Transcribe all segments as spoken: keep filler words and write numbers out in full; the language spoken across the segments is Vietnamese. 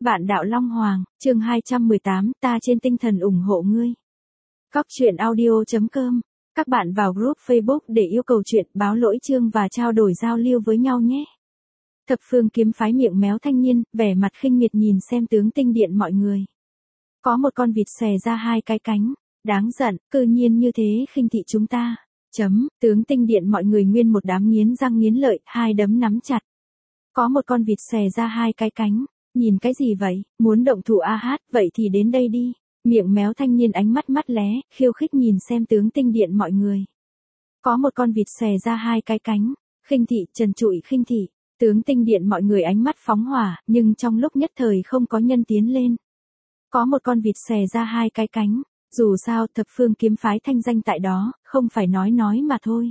Vạn đạo Long Hoàng, chương hai trăm mười tám, ta trên tinh thần ủng hộ ngươi. Cóc truyện audio chấm com. Các bạn vào group Facebook để yêu cầu chuyện, báo lỗi chương và trao đổi giao lưu với nhau nhé. Thập phương kiếm phái miệng méo thanh niên, vẻ mặt khinh miệt nhìn xem tướng tinh điện mọi người. Có một con vịt xòe ra hai cái cánh, đáng giận, cư nhiên như thế khinh thị chúng ta. Chấm, tướng tinh điện mọi người nguyên một đám nghiến răng nghiến lợi, hai đấm nắm chặt. Có một con vịt xòe ra hai cái cánh. Nhìn cái gì vậy, muốn động thủ a hát, vậy thì đến đây đi. Miệng méo thanh niên ánh mắt mắt lé, khiêu khích nhìn xem tướng tinh điện mọi người. Có một con vịt xòe ra hai cái cánh, khinh thị, trần trụi khinh thị. Tướng tinh điện mọi người ánh mắt phóng hỏa, nhưng trong lúc nhất thời không có nhân tiến lên. Có một con vịt xòe ra hai cái cánh, dù sao thập phương kiếm phái thanh danh tại đó, không phải nói nói mà thôi.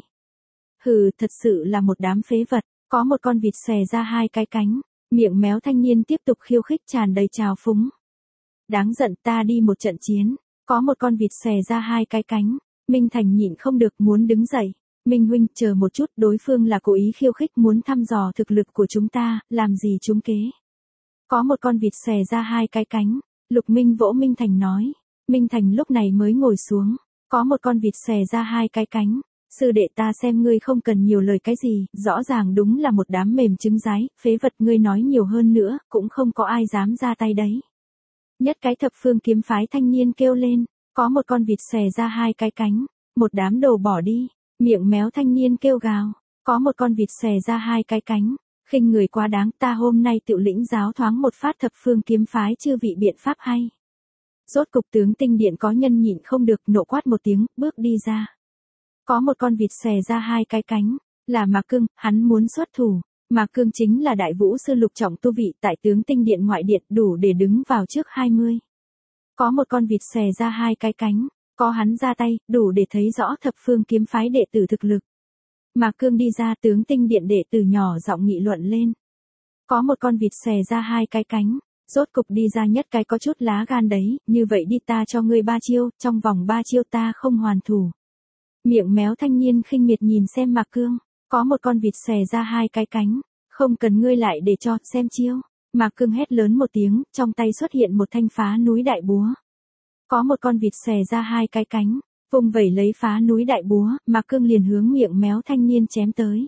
Hừ, thật sự là một đám phế vật, có một con vịt xòe ra hai cái cánh. Miệng méo thanh niên tiếp tục khiêu khích tràn đầy trào phúng. Đáng giận, ta đi một trận chiến. Có một con vịt xòe ra hai cái cánh. Minh Thành nhịn không được muốn đứng dậy. Minh huynh, chờ một chút, đối phương là cố ý khiêu khích muốn thăm dò thực lực của chúng ta, làm gì trúng kế. Có một con vịt xòe ra hai cái cánh. Lục Minh vỗ Minh Thành nói. Minh Thành lúc này mới ngồi xuống. Có một con vịt xòe ra hai cái cánh. Sư đệ, ta xem ngươi không cần nhiều lời cái gì, rõ ràng đúng là một đám mềm trứng rái, phế vật, ngươi nói nhiều hơn nữa, cũng không có ai dám ra tay đấy. Nhất cái thập phương kiếm phái thanh niên kêu lên, có một con vịt xòe ra hai cái cánh, một đám đồ bỏ đi, miệng méo thanh niên kêu gào, có một con vịt xòe ra hai cái cánh, khinh người quá đáng, ta hôm nay tự lĩnh giáo thoáng một phát thập phương kiếm phái chư vị biện pháp hay. Rốt cục tướng tinh điện có nhân nhịn không được, nộ quát một tiếng, bước đi ra. Có một con vịt xòe ra hai cái cánh, là Mạc Cương, hắn muốn xuất thủ. Mạc Cương chính là đại vũ sư lục trọng tu vị tại tướng tinh điện ngoại điện, đủ để đứng vào trước hai mươi. Có một con vịt xòe ra hai cái cánh, có hắn ra tay, đủ để thấy rõ thập phương kiếm phái đệ tử thực lực. Mạc Cương đi ra, tướng tinh điện đệ tử nhỏ giọng nghị luận lên. Có một con vịt xòe ra hai cái cánh, rốt cục đi ra nhất cái có chút lá gan đấy, như vậy đi, ta cho ngươi ba chiêu, trong vòng ba chiêu ta không hoàn thủ. Miệng méo thanh niên khinh miệt nhìn xem Mạc Cương, có một con vịt xòe ra hai cái cánh, không cần ngươi lại để cho, xem chiêu. Mạc Cương hét lớn một tiếng, trong tay xuất hiện một thanh phá núi đại búa. Có một con vịt xòe ra hai cái cánh, vung vẩy lấy phá núi đại búa, Mạc Cương liền hướng miệng méo thanh niên chém tới.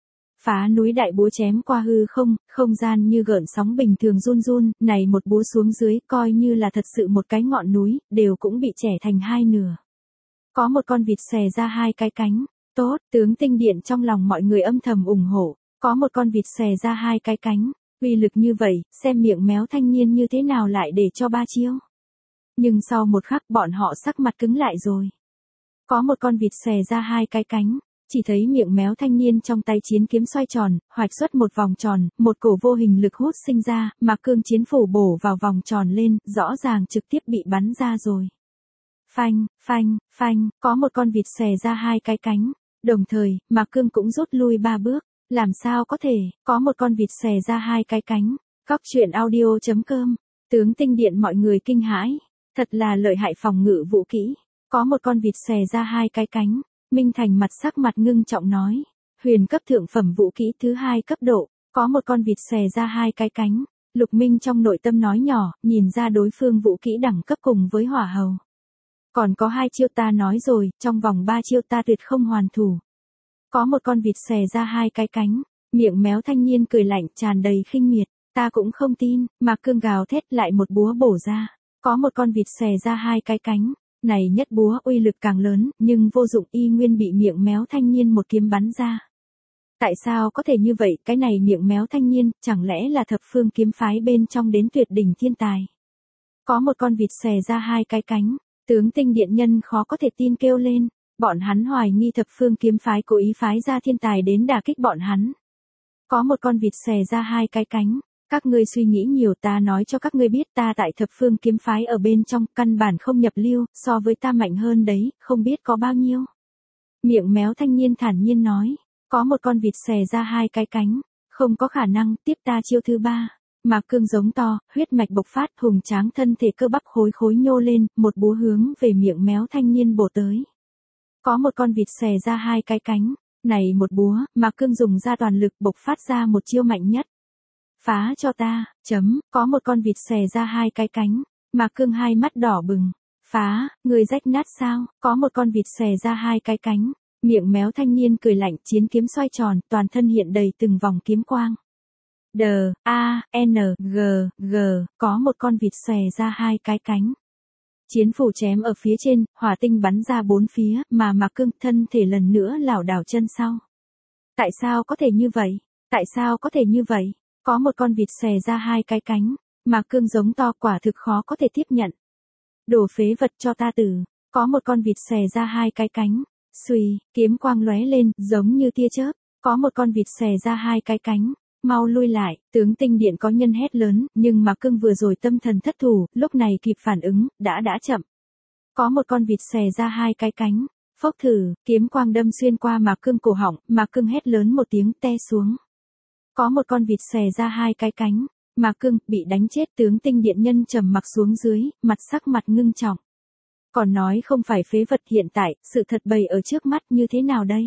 Phá núi đại búa chém qua hư không, không gian như gợn sóng bình thường run run, này một búa xuống dưới, coi như là thật sự một cái ngọn núi, đều cũng bị chẻ thành hai nửa. Có một con vịt xòe ra hai cái cánh, tốt, tướng tinh điện trong lòng mọi người âm thầm ủng hộ, có một con vịt xòe ra hai cái cánh, uy lực như vậy, xem miệng méo thanh niên như thế nào lại để cho ba chiêu. Nhưng sau một khắc bọn họ sắc mặt cứng lại rồi. Có một con vịt xòe ra hai cái cánh, chỉ thấy miệng méo thanh niên trong tay chiến kiếm xoay tròn, hoạch xuất một vòng tròn, một cổ vô hình lực hút sinh ra, Mạc Cương chiến phủ bổ vào vòng tròn lên, rõ ràng trực tiếp bị bắn ra rồi. Phanh, phanh, phanh, có một con vịt xòe ra hai cái cánh, đồng thời, Mạc Cương cũng rút lui ba bước, làm sao có thể, có một con vịt xòe ra hai cái cánh, cóc truyện audio chấm com, tướng tinh điện mọi người kinh hãi, thật là lợi hại phòng ngự vũ kỹ, có một con vịt xòe ra hai cái cánh, Minh Thành mặt sắc mặt ngưng trọng nói, huyền cấp thượng phẩm vũ kỹ thứ hai cấp độ, có một con vịt xòe ra hai cái cánh, Lục Minh trong nội tâm nói nhỏ, nhìn ra đối phương vũ kỹ đẳng cấp cùng với hỏa hầu. Còn có hai chiêu ta nói rồi, trong vòng ba chiêu ta tuyệt không hoàn thủ. Có một con vịt xòe ra hai cái cánh, miệng méo thanh niên cười lạnh tràn đầy khinh miệt, ta cũng không tin, Mạc Cương gào thét lại một búa bổ ra. Có một con vịt xòe ra hai cái cánh, này nhất búa uy lực càng lớn, nhưng vô dụng, y nguyên bị miệng méo thanh niên một kiếm bắn ra. Tại sao có thể như vậy, cái này miệng méo thanh niên, chẳng lẽ là thập phương kiếm phái bên trong đến tuyệt đỉnh thiên tài. Có một con vịt xòe ra hai cái cánh. Tướng tinh điện nhân khó có thể tin kêu lên, bọn hắn hoài nghi thập phương kiếm phái cố ý phái ra thiên tài đến đả kích bọn hắn. Có một con vịt xòe ra hai cái cánh, các ngươi suy nghĩ nhiều, ta nói cho các ngươi biết, ta tại thập phương kiếm phái ở bên trong, căn bản không nhập lưu, so với ta mạnh hơn đấy, không biết có bao nhiêu. Miệng méo thanh niên thản nhiên nói, có một con vịt xòe ra hai cái cánh, không có khả năng, tiếp ta chiêu thứ ba. Mạc Cương giống to, huyết mạch bộc phát, hùng tráng thân thể cơ bắp khối khối nhô lên, một búa hướng về miệng méo thanh niên bổ tới. Có một con vịt xòe ra hai cái cánh, này một búa, Mạc Cương dùng ra toàn lực bộc phát ra một chiêu mạnh nhất. phá cho ta, chấm, có một con vịt xòe ra hai cái cánh. Mạc Cương hai mắt đỏ bừng. Phá, người rách nát sao, có một con vịt xòe ra hai cái cánh. Miệng méo thanh niên cười lạnh, chiến kiếm xoay tròn, toàn thân hiện đầy từng vòng kiếm quang. D, A, N, G, G, có một con vịt xòe ra hai cái cánh. Chiến phủ chém ở phía trên, hỏa tinh bắn ra bốn phía, mà Mạc Cương thân thể lần nữa lảo đảo chân sau. Tại sao có thể như vậy? Tại sao có thể như vậy? Có một con vịt xòe ra hai cái cánh. Mạc Cương giống to, quả thực khó có thể tiếp nhận. Đồ phế vật, cho ta tử. Có một con vịt xòe ra hai cái cánh. Xuy, kiếm quang lóe lên, giống như tia chớp. Có một con vịt xòe ra hai cái cánh. Mau lui lại, tướng tinh điện có nhân hét lớn, nhưng Mạc Cương vừa rồi tâm thần thất thủ, lúc này kịp phản ứng, đã đã chậm. Có một con vịt xòe ra hai cái cánh. Phốc thử, kiếm quang đâm xuyên qua Mạc Cương cổ họng, Mạc Cương hét lớn một tiếng, te xuống. Có một con vịt xòe ra hai cái cánh. Mạc Cương bị đánh chết, tướng tinh điện nhân trầm mặc xuống dưới, mặt sắc mặt ngưng trọng. Còn nói không phải phế vật, hiện tại, sự thật bày ở trước mắt như thế nào đây?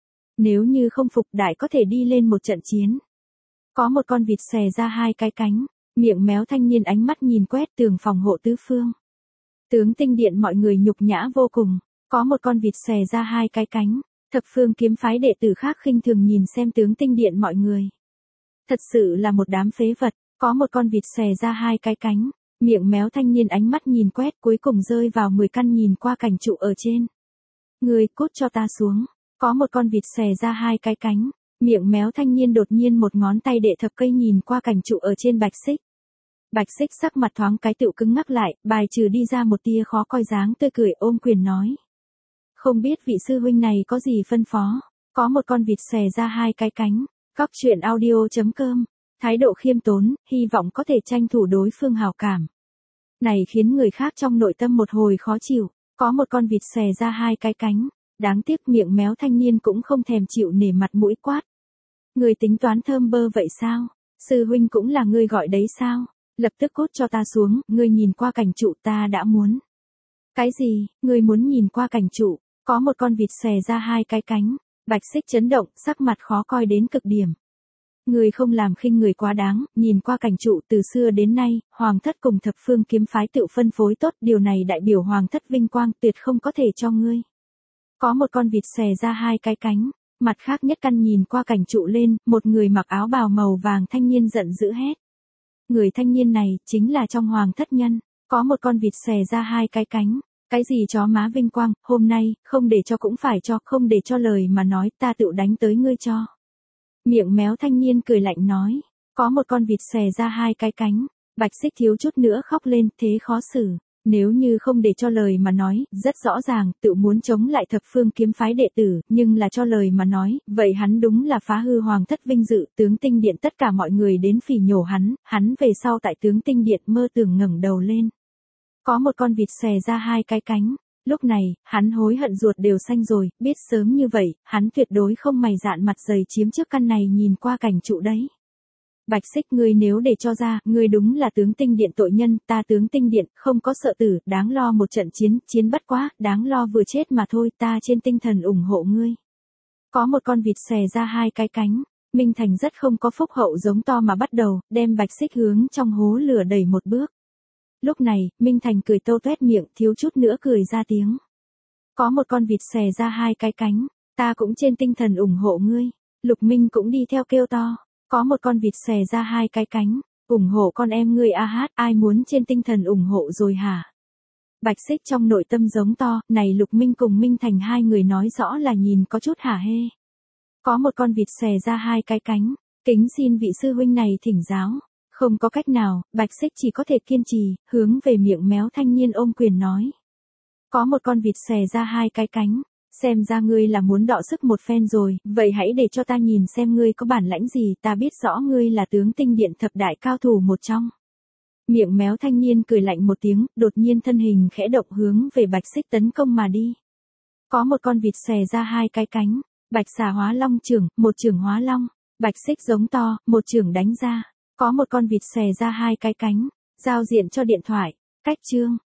Nếu như không phục, đại có thể đi lên một trận chiến. Có một con vịt xòe ra hai cái cánh, miệng méo thanh niên ánh mắt nhìn quét tường phòng hộ tứ phương. Tướng tinh điện mọi người nhục nhã vô cùng, có một con vịt xòe ra hai cái cánh, thập phương kiếm phái đệ tử khác khinh thường nhìn xem tướng tinh điện mọi người. Thật sự là một đám phế vật, có một con vịt xòe ra hai cái cánh, miệng méo thanh niên ánh mắt nhìn quét cuối cùng rơi vào mười căn nhìn qua cảnh trụ ở trên. Người cút cho ta xuống, có một con vịt xòe ra hai cái cánh. Miệng méo thanh niên đột nhiên một ngón tay đệ thập cây nhìn qua cảnh trụ ở trên Bạch Xích. Bạch Xích sắc mặt thoáng cái tựu cứng ngắc lại, bài trừ đi ra một tia khó coi dáng tươi cười, ôm quyền nói. Không biết vị sư huynh này có gì phân phó, có một con vịt xòe ra hai cái cánh. Góc truyện audio chấm com, thái độ khiêm tốn, hy vọng có thể tranh thủ đối phương hảo cảm. Này khiến người khác trong nội tâm một hồi khó chịu, có một con vịt xòe ra hai cái cánh. Đáng tiếc miệng méo thanh niên cũng không thèm chịu nể mặt mũi quát. Người tính toán thơm bơ vậy sao? Sư huynh cũng là ngươi gọi đấy sao? Lập tức cút cho ta xuống, ngươi nhìn qua cảnh trụ, ta đã muốn. Cái gì, ngươi muốn nhìn qua cảnh trụ? Có một con vịt xòe ra hai cái cánh. Bạch Xích chấn động, sắc mặt khó coi đến cực điểm. Người không làm khinh người quá đáng, nhìn qua cảnh trụ, từ xưa đến nay, hoàng thất cùng thập phương kiếm phái tự phân phối tốt, điều này đại biểu hoàng thất vinh quang, tuyệt không có thể cho ngươi. Có một con vịt xòe ra hai cái cánh, mặt khác nhất căn nhìn qua cảnh trụ lên, một người mặc áo bào màu vàng thanh niên giận dữ hét. Người thanh niên này, chính là trong hoàng thất nhân, có một con vịt xòe ra hai cái cánh, cái gì chó má vinh quang, hôm nay, không để cho cũng phải cho, không để cho lời mà nói, ta tự đánh tới ngươi cho. Miệng méo thanh niên cười lạnh nói, có một con vịt xòe ra hai cái cánh, Bạch Xích thiếu chút nữa khóc lên, thế khó xử. Nếu như không để cho lời mà nói, rất rõ ràng, tự muốn chống lại thập phương kiếm phái đệ tử, nhưng là cho lời mà nói, vậy hắn đúng là phá hư hoàng thất vinh dự, tướng tinh điện tất cả mọi người đến phỉ nhổ hắn, hắn về sau tại tướng tinh điện mơ tưởng ngẩng đầu lên. Có một con vịt xòe ra hai cái cánh, lúc này, hắn hối hận ruột đều xanh rồi, biết sớm như vậy, hắn tuyệt đối không mày dạn mặt dày chiếm trước căn này nhìn qua cảnh trụ đấy. Bạch Xích, ngươi nếu để cho ra, ngươi đúng là tướng tinh điện tội nhân, ta tướng tinh điện, không có sợ tử, đáng lo một trận chiến, chiến bất quá, đáng lo vừa chết mà thôi, ta trên tinh thần ủng hộ ngươi. Có một con vịt xòe ra hai cái cánh, Minh Thành rất không có phúc hậu giống to mà bắt đầu, đem Bạch Xích hướng trong hố lửa đẩy một bước. Lúc này, Minh Thành cười tô toét miệng, thiếu chút nữa cười ra tiếng. Có một con vịt xòe ra hai cái cánh, ta cũng trên tinh thần ủng hộ ngươi. Lục Minh cũng đi theo kêu to. Có một con vịt xòe ra hai cái cánh, ủng hộ con em ngươi a hát, ai muốn trên tinh thần ủng hộ rồi hả? Bạch Xích trong nội tâm giống to, này Lục Minh cùng Minh Thành hai người nói rõ là nhìn có chút hả hê. Có một con vịt xòe ra hai cái cánh, kính xin vị sư huynh này thỉnh giáo. Không có cách nào, Bạch Xích chỉ có thể kiên trì, hướng về miệng méo thanh niên ôm quyền nói. Có một con vịt xòe ra hai cái cánh. Xem ra ngươi là muốn đọ sức một phen rồi, vậy hãy để cho ta nhìn xem ngươi có bản lãnh gì, ta biết rõ ngươi là tướng tinh điện thập đại cao thủ một trong. Miệng méo thanh niên cười lạnh một tiếng, đột nhiên thân hình khẽ động hướng về Bạch Xích tấn công mà đi. Có một con vịt xòe ra hai cái cánh, Bạch Xà hóa long trưởng, một trưởng hóa long, Bạch Xích giống to, một trưởng đánh ra. Có một con vịt xòe ra hai cái cánh, giao diện cho điện thoại, cách chương.